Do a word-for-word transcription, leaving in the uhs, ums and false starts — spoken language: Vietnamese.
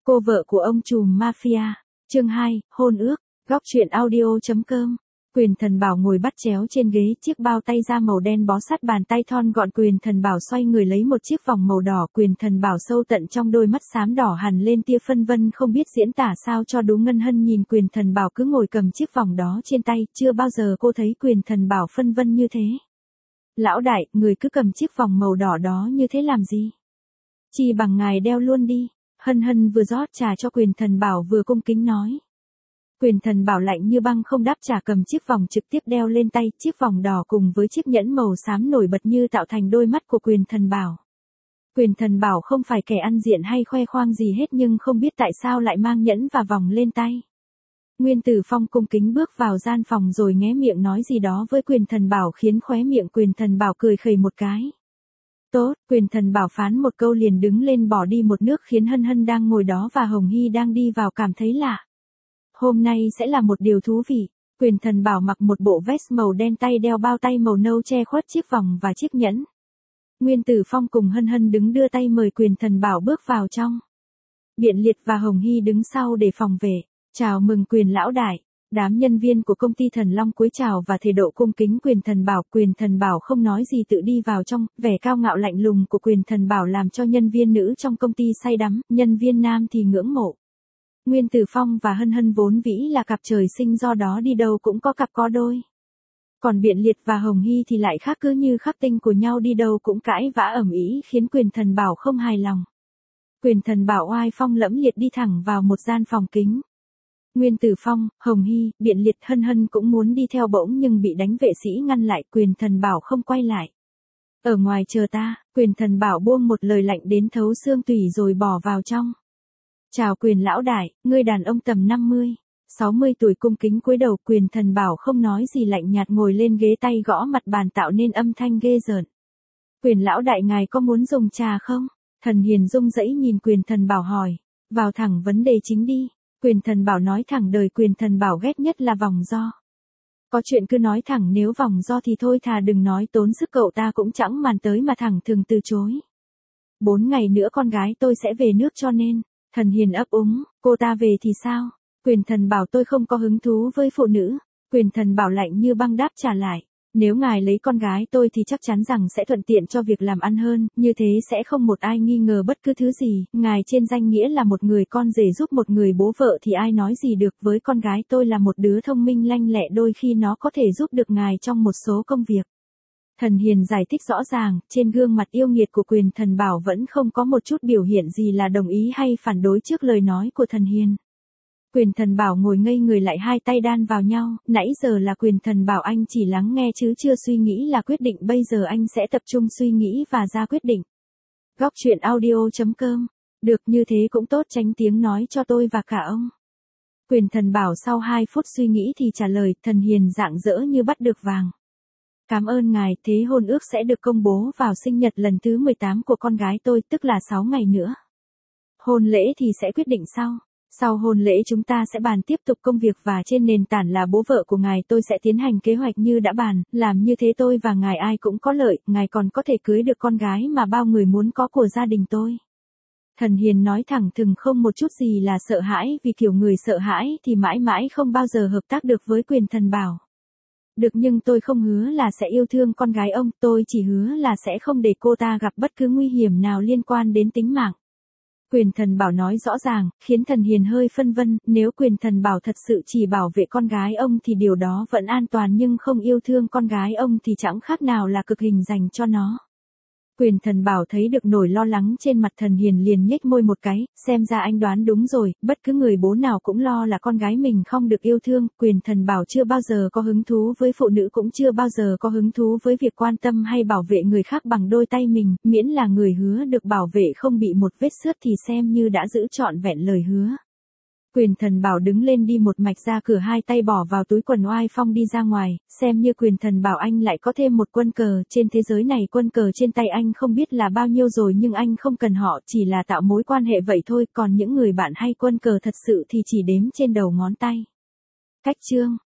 Cô vợ của ông trùm mafia. Chương hai, hôn ước. Góc truyện audio chấm com. Quyền Thần Bảo ngồi bắt chéo trên ghế, chiếc bao tay da màu đen bó sát bàn tay thon gọn. Quyền Thần Bảo xoay người lấy một chiếc vòng màu đỏ. Quyền Thần Bảo sâu tận trong đôi mắt xám đỏ hằn lên tia phân vân, không biết diễn tả sao cho đúng. Ngân Hân nhìn Quyền Thần Bảo cứ ngồi cầm chiếc vòng đó trên tay, chưa bao giờ cô thấy Quyền Thần Bảo phân vân như thế. Lão đại, người cứ cầm chiếc vòng màu đỏ đó như thế làm gì? Chỉ bằng ngài đeo luôn đi. Hân Hân vừa rót trà cho Quyền Thần Bảo vừa cung kính nói. Quyền Thần Bảo lạnh như băng không đáp trả, cầm chiếc vòng trực tiếp đeo lên tay. Chiếc vòng đỏ cùng với chiếc nhẫn màu xám nổi bật như tạo thành đôi mắt của Quyền Thần Bảo. Quyền Thần Bảo không phải kẻ ăn diện hay khoe khoang gì hết, nhưng không biết tại sao lại mang nhẫn và vòng lên tay. Nguyên Tử Phong cung kính bước vào gian phòng rồi nghé miệng nói gì đó với Quyền Thần Bảo, khiến khóe miệng Quyền Thần Bảo cười khẩy một cái. Tốt, Quyền Thần Bảo phán một câu liền đứng lên bỏ đi một nước, khiến Hân Hân đang ngồi đó và Hồng Hy đang đi vào cảm thấy lạ. Hôm nay sẽ là một điều thú vị. Quyền Thần Bảo mặc một bộ vest màu đen, tay đeo bao tay màu nâu che khuất chiếc vòng và chiếc nhẫn. Nguyên Tử Phong cùng Hân Hân đứng đưa tay mời Quyền Thần Bảo bước vào trong. Biện Liệt và Hồng Hy đứng sau để phòng vệ. Chào mừng Quyền lão đại. Đám nhân viên của công ty Thần Long cúi chào và thề độ cung kính Quyền Thần Bảo. Quyền Thần Bảo không nói gì tự đi vào trong, vẻ cao ngạo lạnh lùng của Quyền Thần Bảo làm cho nhân viên nữ trong công ty say đắm, nhân viên nam thì ngưỡng mộ. Nguyên Tử Phong và Hân Hân vốn vĩ là cặp trời sinh, do đó đi đâu cũng có cặp có đôi. Còn Biện Liệt và Hồng Hy thì lại khác, cứ như khắc tinh của nhau, đi đâu cũng cãi vã ầm ĩ khiến Quyền Thần Bảo không hài lòng. Quyền Thần Bảo oai phong lẫm liệt đi thẳng vào một gian phòng kính. Nguyên Tử Phong, Hồng Hy, Biện Liệt, Hân Hân cũng muốn đi theo bỗng nhưng bị đánh vệ sĩ ngăn lại. Quyền Thần Bảo không quay lại. Ở ngoài chờ ta. Quyền Thần Bảo buông một lời lạnh đến thấu xương tủy rồi bỏ vào trong. Chào Quyền lão đại, ngươi đàn ông tầm năm mươi, sáu mươi tuổi cung kính cúi đầu. Quyền Thần Bảo không nói gì, lạnh nhạt ngồi lên ghế, tay gõ mặt bàn tạo nên âm thanh ghê rợn. Quyền lão đại, ngài có muốn dùng trà không? Thần Hiền rung rẫy nhìn Quyền Thần Bảo hỏi. Vào thẳng vấn đề chính đi. Quyền Thần Bảo nói thẳng đời. Quyền Thần Bảo ghét nhất là vòng do. Có chuyện cứ nói thẳng, nếu vòng do thì thôi thà đừng nói tốn sức, cậu ta cũng chẳng màn tới mà thẳng thừng từ chối. Bốn ngày nữa con gái tôi sẽ về nước cho nên. Thần Hiền ấp úng, cô ta về thì sao? Quyền Thần Bảo, tôi không có hứng thú với phụ nữ. Quyền Thần Bảo lạnh như băng đáp trả lại. Nếu ngài lấy con gái tôi thì chắc chắn rằng sẽ thuận tiện cho việc làm ăn hơn, như thế sẽ không một ai nghi ngờ bất cứ thứ gì. Ngài trên danh nghĩa là một người con rể giúp một người bố vợ thì ai nói gì được. Với con gái tôi là một đứa thông minh lanh lẹ, đôi khi nó có thể giúp được ngài trong một số công việc. Thần Hiền giải thích rõ ràng, trên gương mặt yêu nghiệt của Quyền Thần Bảo vẫn không có một chút biểu hiện gì là đồng ý hay phản đối trước lời nói của Thần Hiền. Quyền Thần Bảo ngồi ngây người lại, hai tay đan vào nhau. Nãy giờ là Quyền Thần Bảo anh chỉ lắng nghe chứ chưa suy nghĩ là quyết định, bây giờ anh sẽ tập trung suy nghĩ và ra quyết định. Góc truyện audio chấm com. Được, như thế cũng tốt, tránh tiếng nói cho tôi và cả ông. Quyền Thần Bảo sau hai phút suy nghĩ thì trả lời. Thần Hiền rạng rỡ như bắt được vàng. Cảm ơn ngài, thế hôn ước sẽ được công bố vào sinh nhật lần thứ mười tám của con gái tôi, tức là sáu ngày nữa. Hôn lễ thì sẽ quyết định sau. Sau hôn lễ chúng ta sẽ bàn tiếp tục công việc, và trên nền tảng là bố vợ của ngài tôi sẽ tiến hành kế hoạch như đã bàn. Làm như thế tôi và ngài ai cũng có lợi, ngài còn có thể cưới được con gái mà bao người muốn có của gia đình tôi. Thần Hiền nói thẳng thừng, không một chút gì là sợ hãi, vì kiểu người sợ hãi thì mãi mãi không bao giờ hợp tác được với Quyền Thần Bảo. Được, nhưng tôi không hứa là sẽ yêu thương con gái ông, tôi chỉ hứa là sẽ không để cô ta gặp bất cứ nguy hiểm nào liên quan đến tính mạng. Quyền Thần Bảo nói rõ ràng, khiến Thần Hiền hơi phân vân. Nếu Quyền Thần Bảo thật sự chỉ bảo vệ con gái ông thì điều đó vẫn an toàn, nhưng không yêu thương con gái ông thì chẳng khác nào là cực hình dành cho nó. Quyền Thần Bảo thấy được nỗi lo lắng trên mặt Thần Hiền liền nhếch môi một cái, xem ra anh đoán đúng rồi, bất cứ người bố nào cũng lo là con gái mình không được yêu thương. Quyền Thần Bảo chưa bao giờ có hứng thú với phụ nữ, cũng chưa bao giờ có hứng thú với việc quan tâm hay bảo vệ người khác bằng đôi tay mình, miễn là người hứa được bảo vệ không bị một vết xước thì xem như đã giữ trọn vẹn lời hứa. Quyền Thần Bảo đứng lên đi một mạch ra cửa, hai tay bỏ vào túi quần oai phong đi ra ngoài, xem như Quyền Thần Bảo anh lại có thêm một quân cờ. Trên thế giới này quân cờ trên tay anh không biết là bao nhiêu rồi, nhưng anh không cần họ, chỉ là tạo mối quan hệ vậy thôi, còn những người bạn hay quân cờ thật sự thì chỉ đếm trên đầu ngón tay. Cách chương